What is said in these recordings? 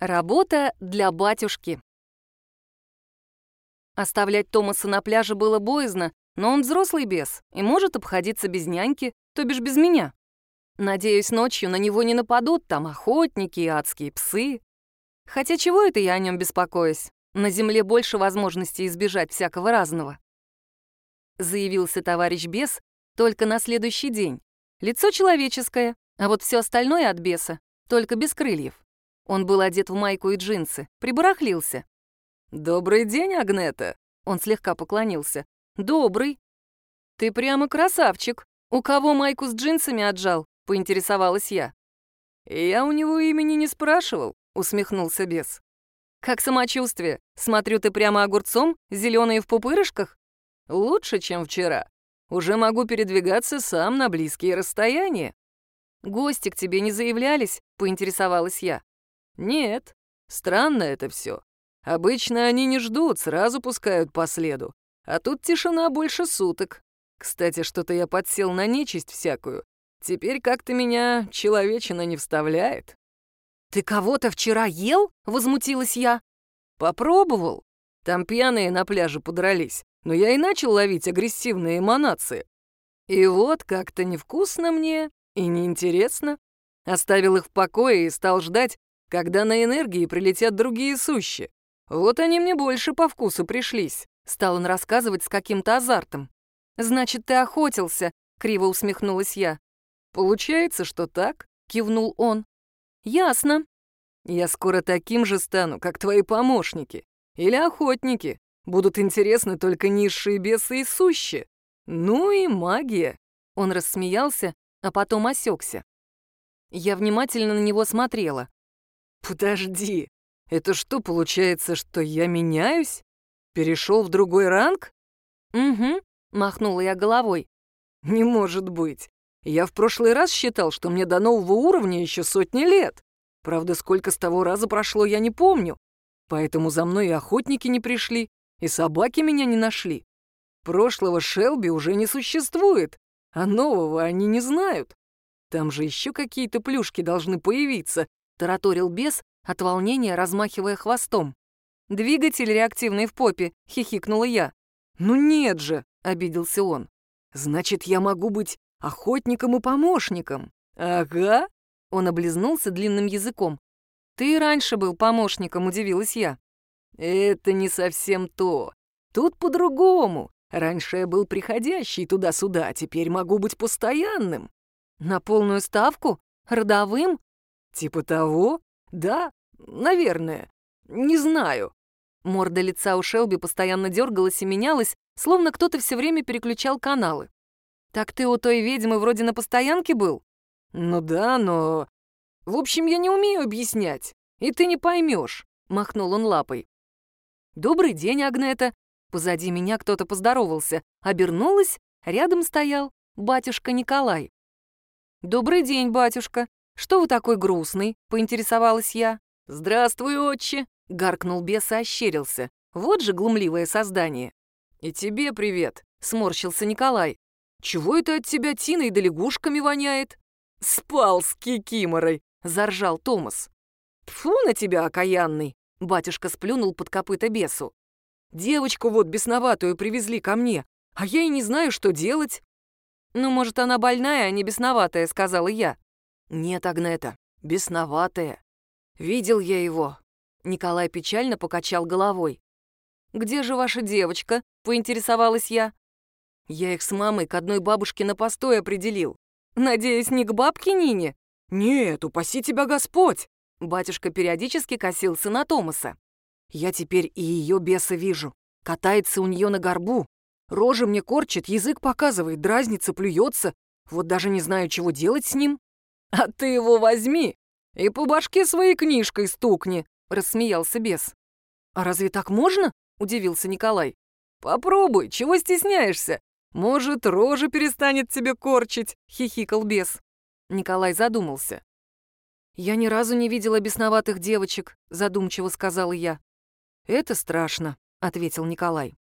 Работа для батюшки. Оставлять Томаса на пляже было боязно, но он взрослый бес и может обходиться без няньки, то бишь без меня. Надеюсь, ночью на него не нападут там охотники и адские псы. Хотя чего это я о нем беспокоюсь? На земле больше возможностей избежать всякого разного. Заявился товарищ бес только на следующий день. Лицо человеческое, а вот все остальное от беса, только без крыльев. Он был одет в майку и джинсы, прибарахлился. «Добрый день, Агнета!» Он слегка поклонился. «Добрый!» «Ты прямо красавчик! У кого майку с джинсами отжал?» — поинтересовалась я. «Я у него имени не спрашивал», — усмехнулся бес. «Как самочувствие? Смотрю, ты прямо огурцом, зеленый в пупырышках?» «Лучше, чем вчера. Уже могу передвигаться сам на близкие расстояния». «Гости к тебе не заявлялись?» — поинтересовалась я. «Нет, странно это все. Обычно они не ждут, сразу пускают по следу. А тут тишина больше суток. Кстати, что-то я подсел на нечисть всякую. Теперь как-то меня человечина не вставляет». «Ты кого-то вчера ел?» — возмутилась я. «Попробовал. Там пьяные на пляже подрались, но я и начал ловить агрессивные эманации. И вот как-то невкусно мне и неинтересно. Оставил их в покое и стал ждать, когда на энергии прилетят другие сущи. Вот они мне больше по вкусу пришлись», — стал он рассказывать с каким-то азартом. «Значит, ты охотился», — криво усмехнулась я. «Получается, что так», — кивнул он. «Ясно. Я скоро таким же стану, как твои помощники. Или охотники. Будут интересны только низшие бесы и сущи. Ну и магия». Он рассмеялся, а потом осекся. Я внимательно на него смотрела. «Подожди, это что, получается, что я меняюсь? Перешел в другой ранг?» «Угу», — махнула я головой. «Не может быть. Я в прошлый раз считал, что мне до нового уровня еще сотни лет. Правда, сколько с того раза прошло, я не помню. Поэтому за мной и охотники не пришли, и собаки меня не нашли. Прошлого Шелби уже не существует, а нового они не знают. Там же еще какие-то плюшки должны появиться», — тараторил бес, от волнения размахивая хвостом. «Двигатель реактивный в попе», — хихикнула я. «Ну нет же», — обиделся он. «Значит, я могу быть охотником и помощником». «Ага», — он облизнулся длинным языком. «Ты и раньше был помощником», — удивилась я. «Это не совсем то. Тут по-другому. Раньше я был приходящий туда-сюда, а теперь могу быть постоянным». «На полную ставку? Родовым?» «Типа того? Да, наверное. Не знаю». Морда лица у Шелби постоянно дергалась и менялась, словно кто-то все время переключал каналы. «Так ты у той ведьмы вроде на постоянке был?» «Ну да, но... В общем, я не умею объяснять, и ты не поймешь», — махнул он лапой. «Добрый день, Агнета». Позади меня кто-то поздоровался. Обернулась, рядом стоял батюшка Николай. «Добрый день, батюшка. Что вы такой грустный?» — поинтересовалась я. «Здравствуй, отче!» — гаркнул бес и ощерился. Вот же глумливое создание. «И тебе привет!» — сморщился Николай. «Чего это от тебя тиной да лягушками воняет?» «Спал с кикиморой!» — заржал Томас. «Тьфу на тебя, окаянный!» — батюшка сплюнул под копыта бесу. «Девочку вот бесноватую привезли ко мне, а я и не знаю, что делать». «Ну, может, она больная, а не бесноватая», — сказала я. «Нет, Агнета, бесноватая. Видел я его». Николай печально покачал головой. «Где же ваша девочка?» — поинтересовалась я. «Я их с мамой к одной бабушке на постой определил. Надеюсь, не к бабке Нине?» «Нет, упаси тебя Господь!» Батюшка периодически косился на Томаса. «Я теперь и ее беса вижу. Катается у нее на горбу. Рожи мне корчит, язык показывает, дразнится, плюется. Вот даже не знаю, чего делать с ним». «А ты его возьми и по башке своей книжкой стукни», — рассмеялся бес. «А разве так можно?» — удивился Николай. «Попробуй, чего стесняешься? Может, рожа перестанет тебе корчить», — хихикал бес. Николай задумался. «Я ни разу не видела бесноватых девочек», — задумчиво сказала я. «Это страшно», — ответил Николай.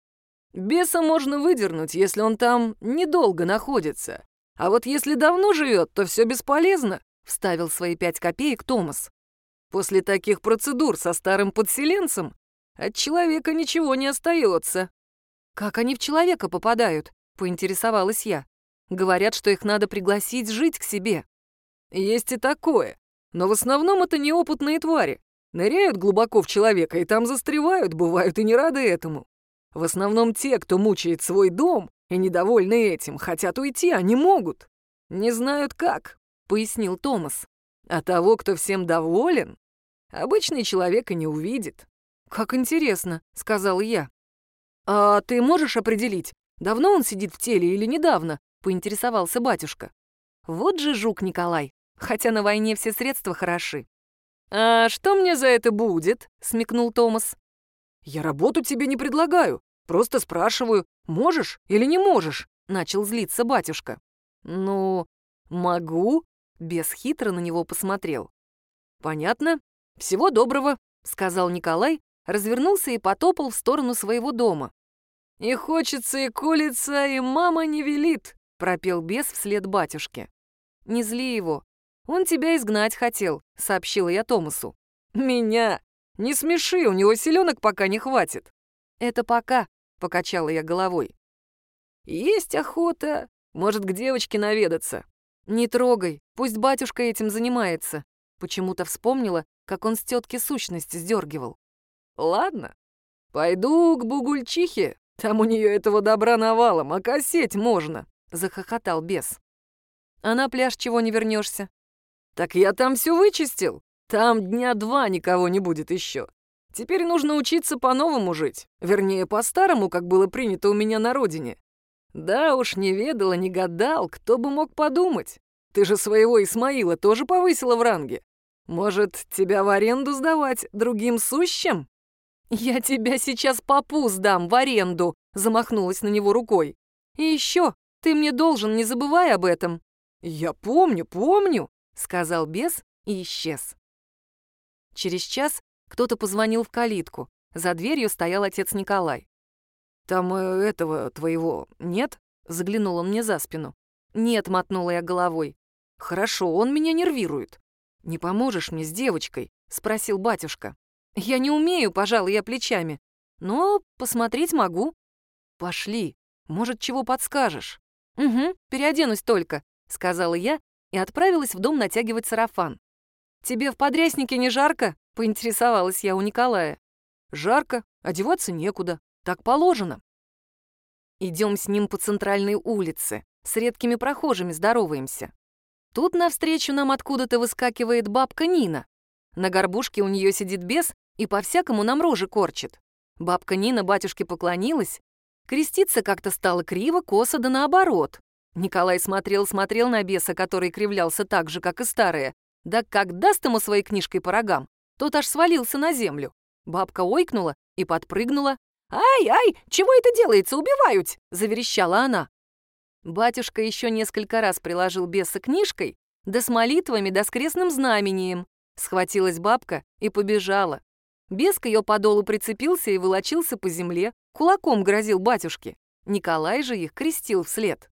«Беса можно выдернуть, если он там недолго находится. А вот если давно живет, то все бесполезно», — вставил свои 5 копеек Томас. После таких процедур со старым подселенцем от человека ничего не остается. Как они в человека попадают? Поинтересовалась я. Говорят, что их надо пригласить жить к себе. Есть и такое, но в основном это неопытные твари. Ныряют глубоко в человека и там застревают, бывают и не рады этому. В основном те, кто мучает свой дом и недовольны этим, хотят уйти, а не могут. Не знают как, пояснил Томас. А того, кто всем доволен, обычный человек и не увидит. Как интересно, сказала я. А ты можешь определить, давно он сидит в теле или недавно? Поинтересовался батюшка. Вот же жук Николай, хотя на войне все средства хороши. «А что мне за это будет?» — смекнул Томас. «Я работу тебе не предлагаю, просто спрашиваю, можешь или не можешь?» — начал злиться батюшка. «Ну, могу», — бес хитро на него посмотрел. «Понятно. Всего доброго», — сказал Николай, развернулся и потопал в сторону своего дома. «И хочется, и колется, и мама не велит», — пропел бес вслед батюшке. «Не зли его. Он тебя изгнать хотел», — сообщила я Томасу. «Меня? Не смеши, у него силёнок пока не хватит». «Это пока», — покачала я головой. «Есть охота. Может, к девочке наведаться». «Не трогай, пусть батюшка этим занимается». Почему-то вспомнила, как он с тётки сущность сдёргивал. «Ладно, пойду к Бугульчихе, там у неё этого добра навалом, а косеть можно», — захохотал бес. «А на пляж чего не вернешься? «Так я там всё вычистил. Там дня 2 никого не будет ещё. Теперь нужно учиться по-новому жить. Вернее, по-старому, как было принято у меня на родине. Да уж, не ведала, не гадал, кто бы мог подумать. Ты же своего Исмаила тоже повысила в ранге. Может, тебя в аренду сдавать другим сущим?» «Я тебя сейчас попу сдам в аренду», — замахнулась на него рукой. «И ещё, ты мне должен, не забывай об этом». «Я помню», — сказал бес и исчез. Через час кто-то позвонил в калитку. За дверью стоял отец Николай. «Там этого твоего нет?» — заглянул он мне за спину. «Нет», — мотнула я головой. «Хорошо, он меня нервирует». «Не поможешь мне с девочкой?» — спросил батюшка. «Я не умею», — пожалуй, я плечами. «Но посмотреть могу». «Пошли, может, чего подскажешь?» «Угу, переоденусь только», — сказала я и отправилась в дом натягивать сарафан. «Тебе в подряснике не жарко?» — поинтересовалась я у Николая. «Жарко, одеваться некуда, так положено». Идем с ним по центральной улице, с редкими прохожими здороваемся. Тут навстречу нам откуда-то выскакивает бабка Нина. На горбушке у нее сидит бес и по-всякому нам рожи корчит. Бабка Нина батюшке поклонилась. Креститься как-то стало криво, косо да наоборот. Николай смотрел на беса, который кривлялся так же, как и старые. Да как даст ему своей книжкой по рогам, тот аж свалился на землю. Бабка ойкнула и подпрыгнула. «Ай-ай, чего это делается, убивают!» — заверещала она. Батюшка еще несколько раз приложил беса книжкой, да с молитвами, да с крестным знамением. Схватилась бабка и побежала. Бес к ее подолу прицепился и волочился по земле, кулаком грозил батюшке. Николай же их крестил вслед.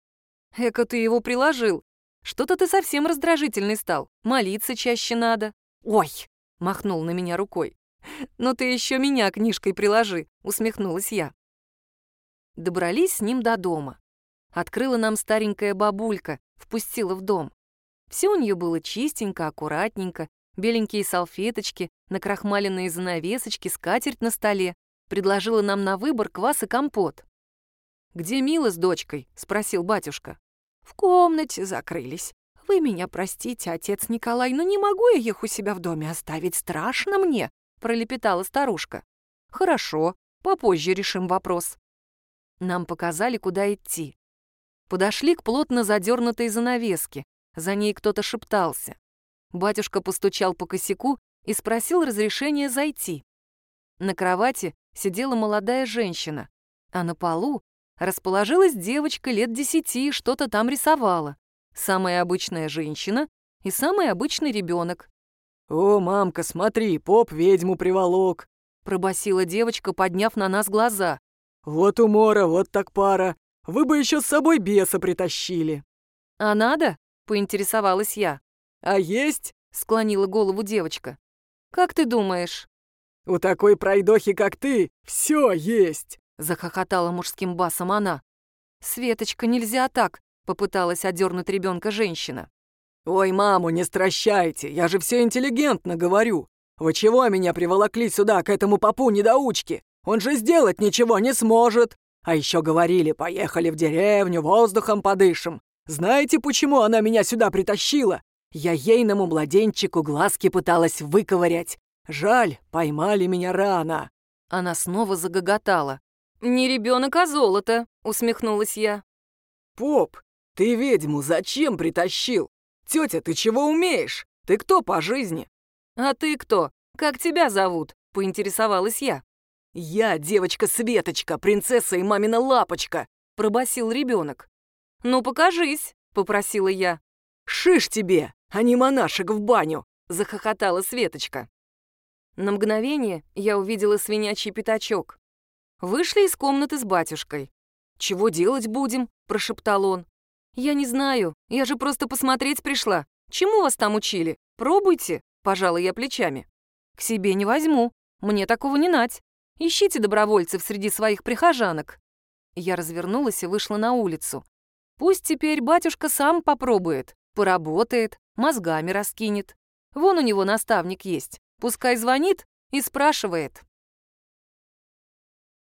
«Эка ты его приложил. Что-то ты совсем раздражительный стал. Молиться чаще надо». «Ой!» — махнул на меня рукой. «Ну ты еще меня книжкой приложи», — усмехнулась я. Добрались с ним до дома. Открыла нам старенькая бабулька, впустила в дом. Все у нее было чистенько, аккуратненько, беленькие салфеточки, накрахмаленные занавесочки, скатерть на столе. Предложила нам на выбор квас и компот. «Где Мила с дочкой?» — спросил батюшка. «В комнате закрылись. Вы меня простите, отец Николай, но не могу я их у себя в доме оставить, страшно мне», — пролепетала старушка. «Хорошо, попозже решим вопрос». Нам показали, куда идти. Подошли к плотно задернутой занавеске. За ней кто-то шептался. Батюшка постучал по косяку и спросил разрешения зайти. На кровати сидела молодая женщина, а на полу расположилась девочка лет 10 и что-то там рисовала. Самая обычная женщина и самый обычный ребенок. «О, мамка, смотри, поп ведьму приволок», — пробасила девочка, подняв на нас глаза. «Вот умора, вот так пара. Вы бы еще с собой беса притащили». «А надо?» — поинтересовалась я. «А есть?» — склонила голову девочка. Как ты думаешь?» У такой пройдохи, как ты, все есть!» — захохотала мужским басом она. «Светочка, нельзя так!» — попыталась одернуть ребенка женщина. «Ой, маму, не стращайте, я же все интеллигентно говорю. Вы чего меня приволокли сюда, к этому попу-недоучке? Он же сделать ничего не сможет. А еще говорили, поехали в деревню, воздухом подышим. Знаете, почему она меня сюда притащила? Я ейному младенчику глазки пыталась выковырять. Жаль, поймали меня рано». Она снова загоготала. «Не ребенок, а золото!» — усмехнулась я. «Поп, ты ведьму зачем притащил? Тетя, ты чего умеешь? Ты кто по жизни?» «А ты кто? Как тебя зовут?» — поинтересовалась я. «Я девочка Светочка, принцесса и мамина лапочка», — пробасил ребенок. «Ну, покажись», — попросила я. «Шиш тебе, а не монашек в баню», — захохотала Светочка. На мгновение я увидела свинячий пятачок. Вышли из комнаты с батюшкой. «Чего делать будем?» — прошептал он. «Я не знаю, я же просто посмотреть пришла. Чему вас там учили? Пробуйте», — пожала я плечами. «К себе не возьму, мне такого не нать. Ищите добровольцев среди своих прихожанок». Я развернулась и вышла на улицу. Пусть теперь батюшка сам попробует, поработает, мозгами раскинет. Вон у него наставник есть, пускай звонит и спрашивает.